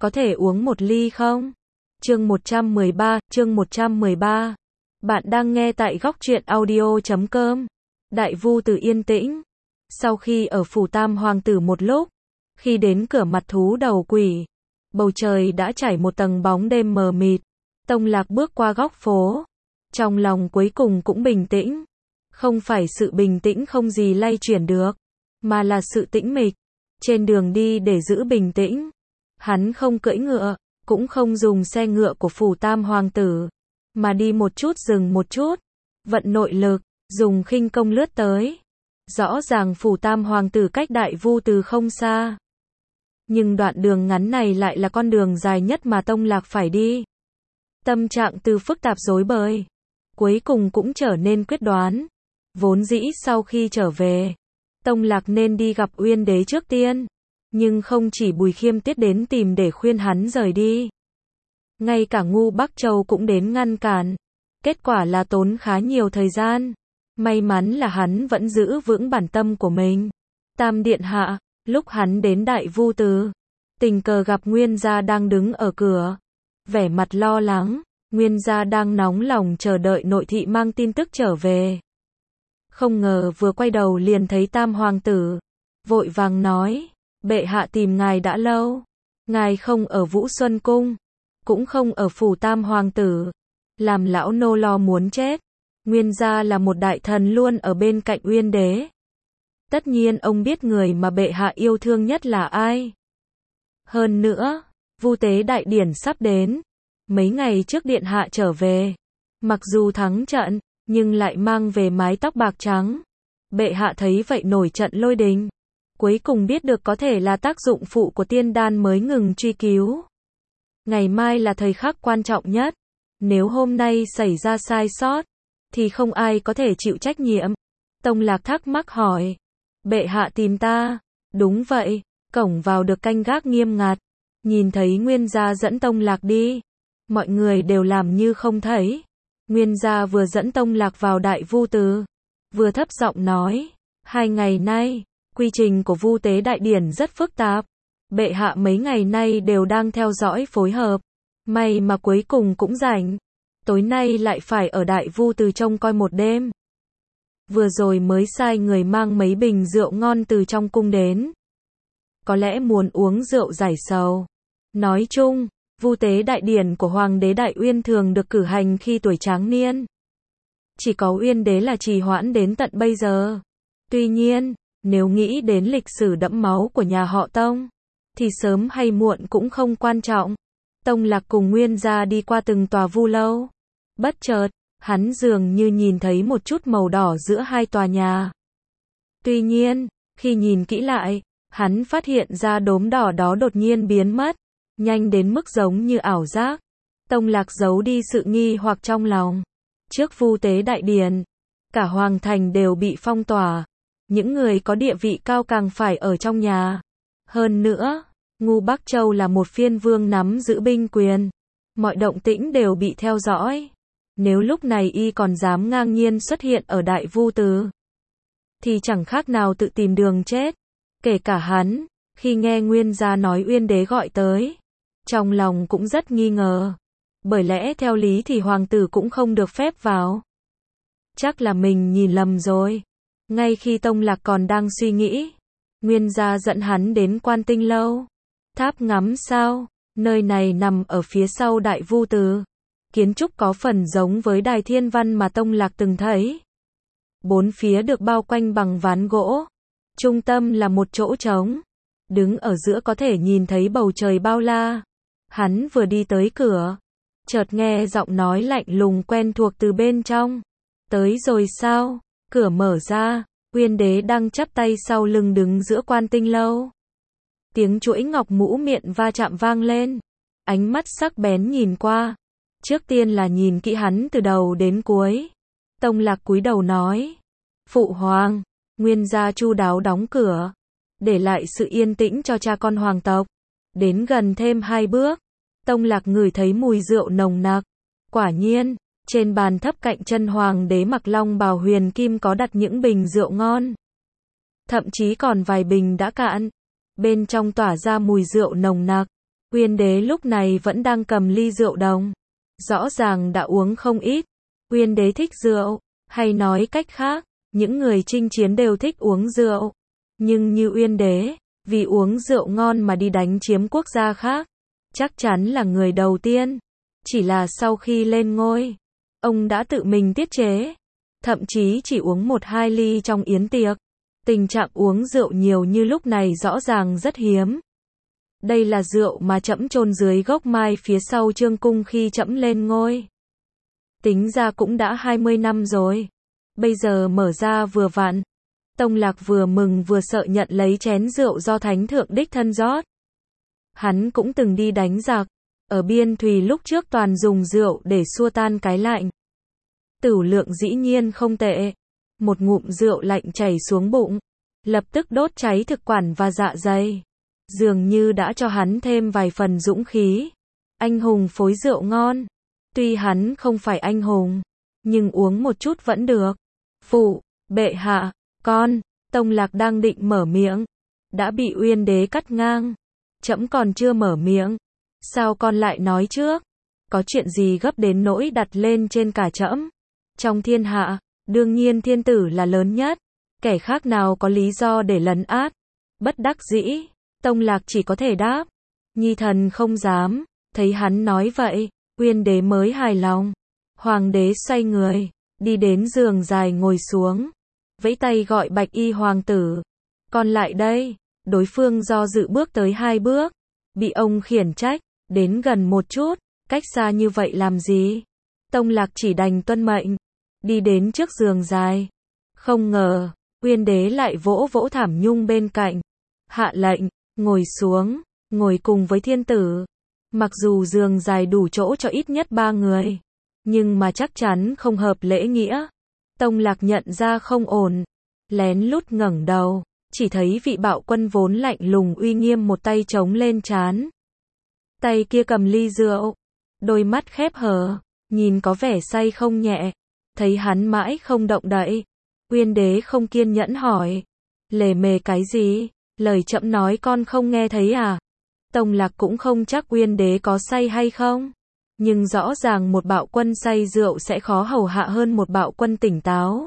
có thể uống một ly không? Chương 113. Bạn đang nghe tại góc truyện audio.com. Đại Vu Từ yên tĩnh. Sau khi ở phủ Tam Hoàng tử một lúc, khi đến cửa mặt thú đầu quỷ, bầu trời đã trải một tầng bóng đêm mờ mịt. Tông Lạc bước qua góc phố, trong lòng cuối cùng cũng bình tĩnh. Không phải sự bình tĩnh không gì lay chuyển được, mà là sự tĩnh mịch. Trên đường đi để giữ bình tĩnh, hắn không cưỡi ngựa, cũng không dùng xe ngựa của phủ Tam Hoàng tử, mà đi một chút dừng một chút, vận nội lực, dùng khinh công lướt tới. Rõ ràng phủ Tam Hoàng tử cách Đại Vu Từ không xa, nhưng đoạn đường ngắn này lại là con đường dài nhất mà Tông Lạc phải đi. Tâm trạng từ phức tạp rối bời, cuối cùng cũng trở nên quyết đoán. Vốn dĩ sau khi trở về, Tông Lạc nên đi gặp Uyên Đế trước tiên, nhưng không chỉ Bùi Khiêm Tiết đến tìm để khuyên hắn rời đi, ngay cả Ngu Bắc Châu cũng đến ngăn cản. Kết quả là tốn khá nhiều thời gian. May mắn là hắn vẫn giữ vững bản tâm của mình. Tam điện hạ, lúc hắn đến Đại Vu Từ, tình cờ gặp Nguyên gia đang đứng ở cửa, vẻ mặt lo lắng. Nguyên gia đang nóng lòng chờ đợi nội thị mang tin tức trở về. Không ngờ vừa quay đầu liền thấy Tam Hoàng tử, vội vàng nói: bệ hạ tìm ngài đã lâu, ngài không ở Vũ Xuân Cung, cũng không ở phủ Tam Hoàng tử, làm lão nô lo muốn chết. Nguyên gia là một đại thần luôn ở bên cạnh Uyên Đế. Tất nhiên ông biết người mà bệ hạ yêu thương nhất là ai. Hơn nữa, Vu Tế đại điển sắp đến. Mấy ngày trước điện hạ trở về, mặc dù thắng trận, nhưng lại mang về mái tóc bạc trắng. Bệ hạ thấy vậy nổi trận lôi đình. Cuối cùng biết được có thể là tác dụng phụ của tiên đan mới ngừng truy cứu. Ngày mai là thời khắc quan trọng nhất. Nếu hôm nay xảy ra sai sót, thì không ai có thể chịu trách nhiệm. Tông Lạc thắc mắc hỏi: bệ hạ tìm ta? Đúng vậy, cổng vào được canh gác nghiêm ngặt. Nhìn thấy Nguyên gia dẫn Tông Lạc đi, mọi người đều làm như không thấy. Nguyên gia vừa dẫn Tông Lạc vào Đại Vu Từ, vừa thấp giọng nói: 2 ngày nay, quy trình của Vu Tế đại điển rất phức tạp. Bệ hạ mấy ngày nay đều đang theo dõi phối hợp. May mà cuối cùng cũng rảnh. Tối nay lại phải ở Đại Vu Từ trông coi một đêm. Vừa rồi mới sai người mang mấy bình rượu ngon từ trong cung đến. Có lẽ muốn uống rượu giải sầu. Nói chung, Vu Tế đại điển của Hoàng đế Đại Uyên thường được cử hành khi tuổi tráng niên. Chỉ có Uyên Đế là trì hoãn đến tận bây giờ. Tuy nhiên, nếu nghĩ đến lịch sử đẫm máu của nhà họ Tông, thì sớm hay muộn cũng không quan trọng. Tông Lạc cùng Nguyên gia đi qua từng tòa vu lâu. Bất chợt, hắn dường như nhìn thấy một chút màu đỏ giữa hai tòa nhà. Tuy nhiên, khi nhìn kỹ lại, hắn phát hiện ra đốm đỏ đó đột nhiên biến mất, nhanh đến mức giống như ảo giác. Tông Lạc giấu đi sự nghi hoặc trong lòng. Trước Vu Tế đại điển, cả hoàng thành đều bị phong tỏa. Những người có địa vị cao càng phải ở trong nhà. Hơn nữa, Ngu Bắc Châu là một phiên vương nắm giữ binh quyền. Mọi động tĩnh đều bị theo dõi. Nếu lúc này y còn dám ngang nhiên xuất hiện ở Đại Vu Từ, thì chẳng khác nào tự tìm đường chết. Kể cả hắn, khi nghe Nguyên gia nói Uyên Đế gọi tới, trong lòng cũng rất nghi ngờ. Bởi lẽ theo lý thì hoàng tử cũng không được phép vào. Chắc là mình nhìn lầm rồi. Ngay khi Tông Lạc còn đang suy nghĩ, Nguyên gia dẫn hắn đến Quan Tinh Lâu. Tháp ngắm sao, nơi này nằm ở phía sau Đại Vu Từ. Kiến trúc có phần giống với đài thiên văn mà Tông Lạc từng thấy. 4 phía được bao quanh bằng ván gỗ. Trung tâm là một chỗ trống. Đứng ở giữa có thể nhìn thấy bầu trời bao la. Hắn vừa đi tới cửa, chợt nghe giọng nói lạnh lùng quen thuộc từ bên trong. Tới rồi sao? Cửa mở ra, Uyên Đế đang chắp tay sau lưng đứng giữa Quan Tinh Lâu. Tiếng chuỗi ngọc mũ miệng va chạm vang lên. Ánh mắt sắc bén nhìn qua. Trước tiên là nhìn kỹ hắn từ đầu đến cuối. Tông Lạc cúi đầu nói: phụ hoàng. Nguyên gia chu đáo đóng cửa, để lại sự yên tĩnh cho cha con hoàng tộc. Đến gần thêm 2 bước, Tông Lạc ngửi thấy mùi rượu nồng nặc. Quả nhiên, trên bàn thấp cạnh chân Hoàng đế mặc long bào huyền kim có đặt những bình rượu ngon. Thậm chí còn vài bình đã cạn. Bên trong tỏa ra mùi rượu nồng nặc. Uyên đế lúc này vẫn đang cầm ly rượu đồng. Rõ ràng đã uống không ít. Uyên đế thích rượu, hay nói cách khác, những người chinh chiến đều thích uống rượu. Nhưng như Uyên đế, vì uống rượu ngon mà đi đánh chiếm quốc gia khác, chắc chắn là người đầu tiên. Chỉ là sau khi lên ngôi, ông đã tự mình tiết chế, thậm chí chỉ uống 1-2 ly trong yến tiệc. Tình trạng uống rượu nhiều như lúc này rõ ràng rất hiếm. Đây là rượu mà trẫm chôn dưới gốc mai phía sau Trương cung khi trẫm lên ngôi. Tính ra cũng đã 20 năm rồi. Bây giờ mở ra vừa vặn. Tông Lạc vừa mừng vừa sợ nhận lấy chén rượu do Thánh Thượng đích thân rót. Hắn cũng từng đi đánh giặc. Ở biên thùy lúc trước toàn dùng rượu để xua tan cái lạnh. Tửu lượng dĩ nhiên không tệ. Một ngụm rượu lạnh chảy xuống bụng, lập tức đốt cháy thực quản và dạ dày. Dường như đã cho hắn thêm vài phần dũng khí. Anh hùng phối rượu ngon. Tuy hắn không phải anh hùng, nhưng uống một chút vẫn được. Phụ, bệ hạ, con, Tông Lạc đang định mở miệng, đã bị Uyên đế cắt ngang. Trẫm còn chưa mở miệng, sao con lại nói trước? Có chuyện gì gấp đến nỗi đặt lên trên cả trẫm? Trong thiên hạ, đương nhiên thiên tử là lớn nhất, kẻ khác nào có lý do để lấn át. Bất đắc dĩ, Tông Lạc chỉ có thể đáp. Nhi thần không dám. Thấy hắn nói vậy, Uyên đế mới hài lòng. Hoàng đế xoay người, đi đến giường dài ngồi xuống, vẫy tay gọi Bạch Y hoàng tử. Con lại đây. Đối phương do dự bước tới 2 bước, bị ông khiển trách, đến gần một chút, cách xa như vậy làm gì? Tông Lạc chỉ đành tuân mệnh, đi đến trước giường dài. Không ngờ, Uyên đế lại vỗ vỗ thảm nhung bên cạnh, hạ lệnh, ngồi xuống, ngồi cùng với thiên tử. Mặc dù giường dài đủ chỗ cho ít nhất 3 người, nhưng mà chắc chắn không hợp lễ nghĩa. Tông Lạc nhận ra không ổn, lén lút ngẩng đầu, chỉ thấy vị bạo quân vốn lạnh lùng uy nghiêm một tay chống lên trán. Tay kia cầm ly rượu, đôi mắt khép hờ, nhìn có vẻ say không nhẹ. Thấy hắn mãi không động đậy, Uyên đế không kiên nhẫn hỏi. Lề mề cái gì? Lời trẫm nói con không nghe thấy à? Tông Lạc cũng không chắc Uyên đế có say hay không. Nhưng rõ ràng một bạo quân say rượu sẽ khó hầu hạ hơn một bạo quân tỉnh táo.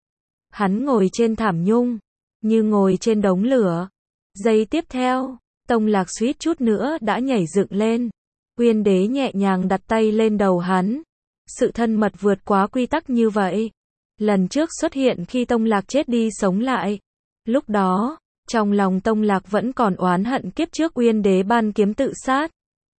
Hắn ngồi trên thảm nhung, như ngồi trên đống lửa. Giây tiếp theo, Tông Lạc suýt chút nữa đã nhảy dựng lên. Uyên đế nhẹ nhàng đặt tay lên đầu hắn. Sự thân mật vượt quá quy tắc như vậy. Lần trước xuất hiện khi Tông Lạc chết đi sống lại. Lúc đó, trong lòng Tông Lạc vẫn còn oán hận kiếp trước Uyên đế ban kiếm tự sát.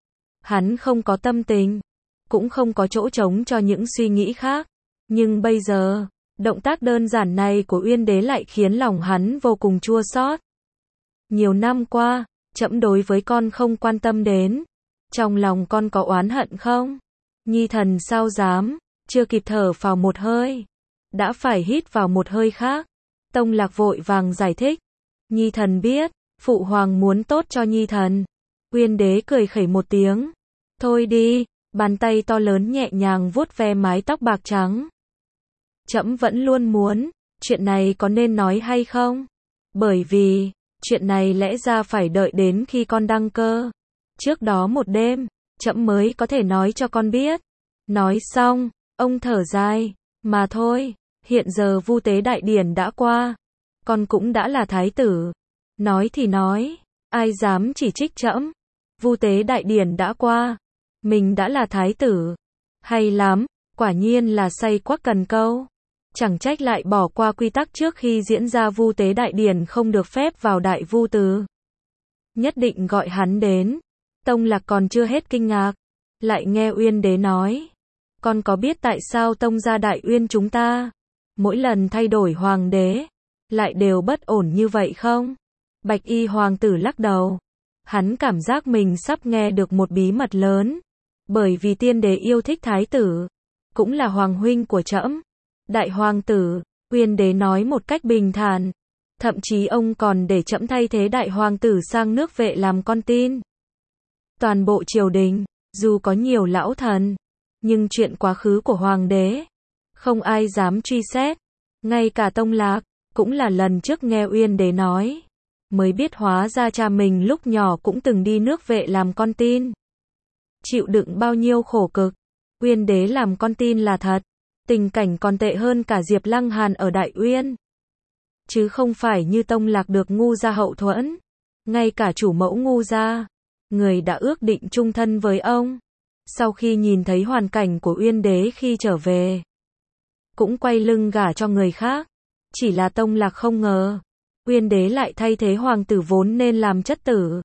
Hắn không có tâm tình, cũng không có chỗ trống cho những suy nghĩ khác. Nhưng bây giờ, động tác đơn giản này của Uyên đế lại khiến lòng hắn vô cùng chua xót. Nhiều năm qua, trẫm đối với con không quan tâm đến. Trong lòng con có oán hận không? Nhi thần sao dám, chưa kịp thở vào một hơi, đã phải hít vào một hơi khác. Tông Lạc vội vàng giải thích. Nhi thần biết, phụ hoàng muốn tốt cho Nhi thần. Uyên đế cười khẩy một tiếng. Thôi đi, bàn tay to lớn nhẹ nhàng vuốt ve mái tóc bạc trắng. Trẫm vẫn luôn muốn, chuyện này có nên nói hay không? Bởi vì, chuyện này lẽ ra phải đợi đến khi con đăng cơ. Trước đó một đêm, trẫm mới có thể nói cho con biết. Nói xong, ông thở dài. Mà thôi, hiện giờ vu tế đại điển đã qua. Con cũng đã là thái tử. Nói thì nói, ai dám chỉ trích trẫm? Vu tế đại điển đã qua, mình đã là thái tử. Hay lắm, quả nhiên là say quắc cần câu. Chẳng trách lại bỏ qua quy tắc trước khi diễn ra vu tế đại điển không được phép vào đại vu từ. Nhất định gọi hắn đến. Tông Lạc còn chưa hết kinh ngạc, lại nghe Uyên đế nói. Con có biết tại sao Tông gia Đại Uyên chúng ta, mỗi lần thay đổi hoàng đế, lại đều bất ổn như vậy không? Bạch Y hoàng tử lắc đầu. Hắn cảm giác mình sắp nghe được một bí mật lớn. Bởi vì tiên đế yêu thích thái tử, cũng là hoàng huynh của trẫm. Đại hoàng tử, Uyên đế nói một cách bình thản. Thậm chí ông còn để trẫm thay thế đại hoàng tử sang nước Vệ làm con tin. Toàn bộ triều đình, dù có nhiều lão thần, nhưng chuyện quá khứ của hoàng đế, không ai dám truy xét. Ngay cả Tông Lạc, cũng là lần trước nghe Uyên đế nói. mới biết hóa ra cha mình lúc nhỏ cũng từng đi nước vệ làm con tin. Chịu đựng bao nhiêu khổ cực, Uyên Đế làm con tin là thật, tình cảnh còn tệ hơn cả Diệp Lăng Hàn ở Đại Uyên. Chứ không phải như Tông Lạc được Ngu gia hậu thuẫn, ngay cả chủ mẫu Ngu gia, người đã ước định chung thân với ông. Sau khi nhìn thấy hoàn cảnh của Uyên Đế khi trở về, cũng quay lưng gả cho người khác. Chỉ là Tông Lạc không ngờ, Uyên Đế lại thay thế hoàng tử vốn nên làm chất tử,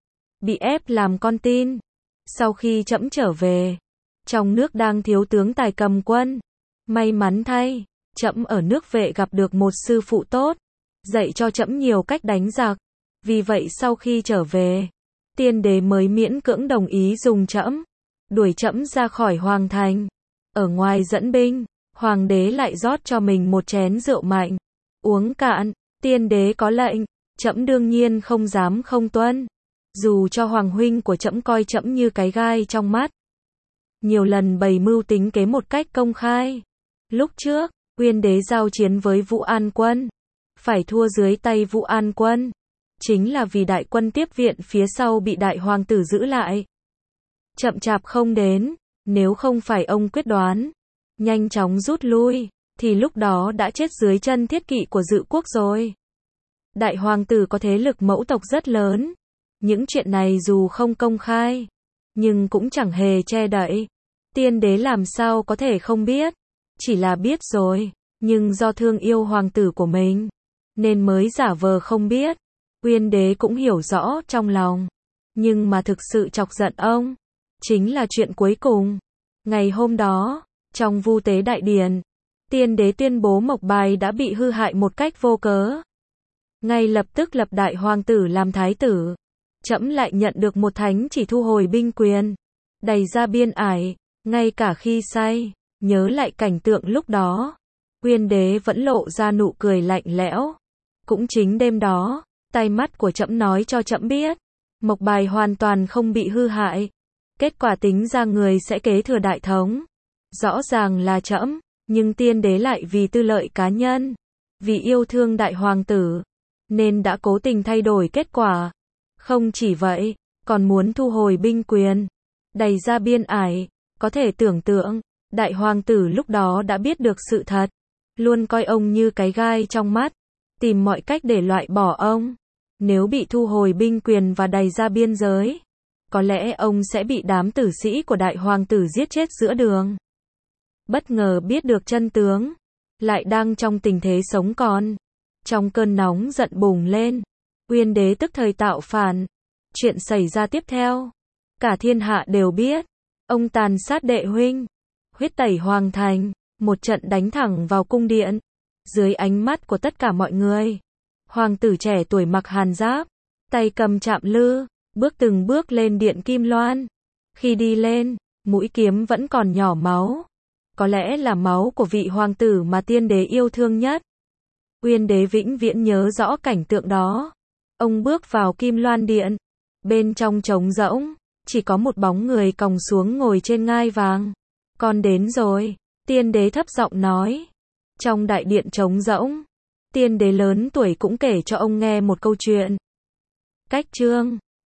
bị ép làm con tin. Sau khi trẫm trở về, trong nước đang thiếu tướng tài cầm quân. May mắn thay, trẫm ở nước vệ gặp được một sư phụ tốt, dạy cho trẫm nhiều cách đánh giặc. Vì vậy sau khi trở về, Tiên Đế mới miễn cưỡng đồng ý dùng trẫm, đuổi trẫm ra khỏi hoàng thành. Ở ngoài dẫn binh, hoàng đế lại rót cho mình một chén rượu mạnh. Uống cạn, Tiên Đế có lệnh, trẫm đương nhiên không dám không tuân. Dù cho hoàng huynh của trẫm coi trẫm như cái gai trong mắt, nhiều lần bày mưu tính kế một cách công khai. Lúc trước, Uyên Đế giao chiến với Vũ An Quân, phải thua dưới tay Vũ An Quân, chính là vì đại quân tiếp viện phía sau bị đại hoàng tử giữ lại, chậm chạp không đến. Nếu không phải ông quyết đoán nhanh chóng rút lui, thì lúc đó đã chết dưới chân thiết kỵ của Dự Quốc rồi. Đại hoàng tử có thế lực mẫu tộc rất lớn. Những chuyện này dù không công khai, nhưng cũng chẳng hề che đậy. Tiên Đế làm sao có thể không biết. Chỉ là biết rồi, nhưng do thương yêu hoàng tử của mình, nên mới giả vờ không biết. Uyên Đế cũng hiểu rõ trong lòng, nhưng mà thực sự chọc giận ông, chính là chuyện cuối cùng. Ngày hôm đó, trong Vu Tế Đại Điển, Tiên Đế tuyên bố Mộc Bài đã bị hư hại một cách vô cớ. Ngay lập tức lập đại hoàng tử làm thái tử. Trẫm lại nhận được một thánh chỉ thu hồi binh quyền, đày ra biên ải. Ngay cả khi say, nhớ lại cảnh tượng lúc đó, Uyên Đế vẫn lộ ra nụ cười lạnh lẽo. Cũng chính đêm đó, tai mắt của trẫm nói cho trẫm biết, Mộc Bài hoàn toàn không bị hư hại. Kết quả tính ra người sẽ kế thừa đại thống, rõ ràng là trẫm, nhưng Tiên Đế lại vì tư lợi cá nhân, vì yêu thương đại hoàng tử, nên đã cố tình thay đổi kết quả. Không chỉ vậy, còn muốn thu hồi binh quyền, đày ra biên ải. Có thể tưởng tượng, đại hoàng tử lúc đó đã biết được sự thật, luôn coi ông như cái gai trong mắt, tìm mọi cách để loại bỏ ông. Nếu bị thu hồi binh quyền và đày ra biên giới, có lẽ ông sẽ bị đám tử sĩ của đại hoàng tử giết chết giữa đường. Bất ngờ biết được chân tướng, lại đang trong tình thế sống còn, trong cơn nóng giận bùng lên, Uyên Đế tức thời tạo phản. Chuyện xảy ra tiếp theo, cả thiên hạ đều biết. Ông tàn sát đệ huynh, huyết tẩy hoàng thành, một trận đánh thẳng vào cung điện. Dưới ánh mắt của tất cả mọi người, hoàng tử trẻ tuổi mặc hàn giáp, tay cầm trạm lư, bước từng bước lên điện Kim Loan. Khi đi lên, mũi kiếm vẫn còn nhỏ máu. Có lẽ là máu của vị hoàng tử mà Tiên Đế yêu thương nhất. Uyên Đế vĩnh viễn nhớ rõ cảnh tượng đó. Ông bước vào Kim Loan điện, bên trong trống rỗng, chỉ có một bóng người còng xuống ngồi trên ngai vàng. Con đến rồi, Tiên Đế thấp giọng nói. Trong đại điện trống rỗng, Tiên Đế lớn tuổi cũng kể cho ông nghe một câu chuyện. Cách chương